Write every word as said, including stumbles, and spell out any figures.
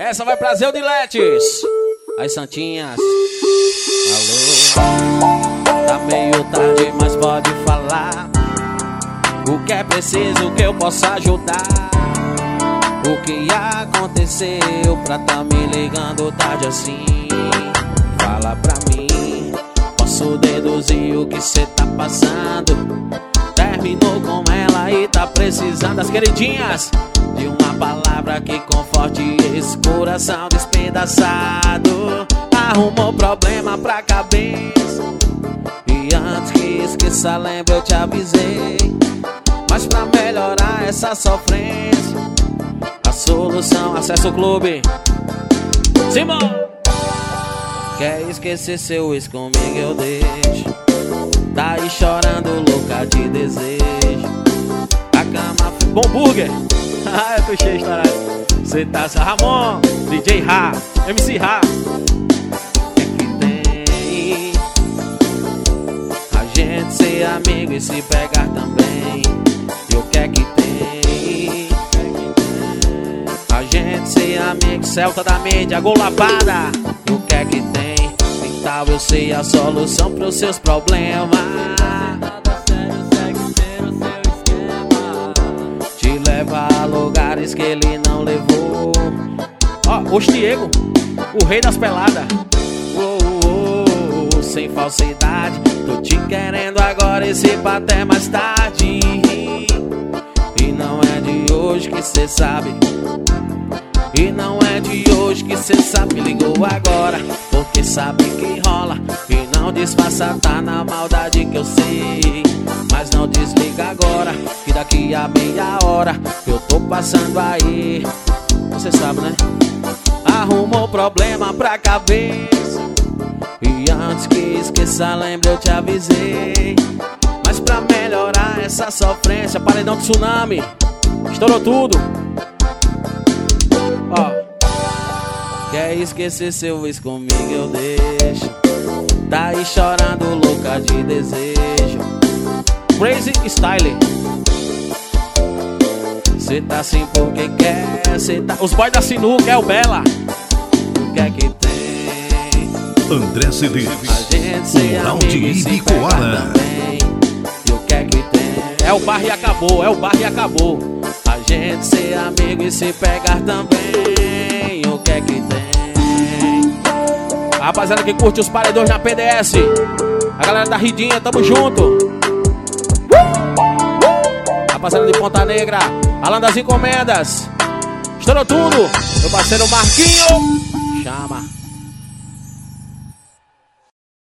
Essa vai pra Zé Diletes. As santinhas. Alô. Tá meio tarde, mas pode falar. O que é preciso que eu possa ajudar? O que aconteceu pra tá me ligando tarde assim? Fala pra mim. Posso deduzir o que cê tá passando. Terminou com ela e tá precisando, das queridinhas, de uma palavra que conforte esse coração despedaçado. Arrumou problema pra cabeça e antes que esqueça, lembra, eu te avisei. Mas pra melhorar essa sofrência, a solução, acessa o clube. Simão! Quer esquecer seu ex comigo, eu deixo. Tá aí chorando, louca de desejo. A cama... Bom burger! Ah, eu tô cheio de história. Cê tá... Ramon, D J Ra, M C Ra. O que é que tem? A gente ser amigo e se pegar também. E o que é que tem? A gente ser amigo, Celta da mídia, gol lapada. E o que é que tem? Então eu sei a solução pros seus problemas. Te leva a lugares que ele não levou. Ó, oh, o Diego, o rei das peladas. Oh, oh, oh, sem falsidade. Tô te querendo agora e se pra até mais tarde. E não é de hoje que cê sabe. E não é de hoje que cê sabe. Me ligou agora porque sabe que rola. E não disfarça, tá na maldade que eu sei. Mas não desliga agora, que daqui a meia hora eu tô passando aí. Você sabe, né? Arrumou problema pra cabeça e antes que esqueça, lembra, eu te avisei. Mas pra melhorar essa sofrência, paredão de tsunami, estourou tudo. Ó, quer esquecer seu ex comigo, eu deixo. Tá aí chorando, louca de desejo. Crazy Style. Cê tá assim porque quer, cê tá... Os boys da sinuca, é o Bela. O que é que tem? André Cedês, a gente ser amigo e se pegar também. E o que é que tem? É o bar e acabou, é o bar e acabou. A gente ser amigo e se pegar também. O que é que tem? A rapaziada que curte os paredões na P D S, a galera da Ridinha, tamo junto. Rapaziada de Ponta Negra, Alan das Encomendas, estourou tudo. Meu parceiro Marquinho, chama.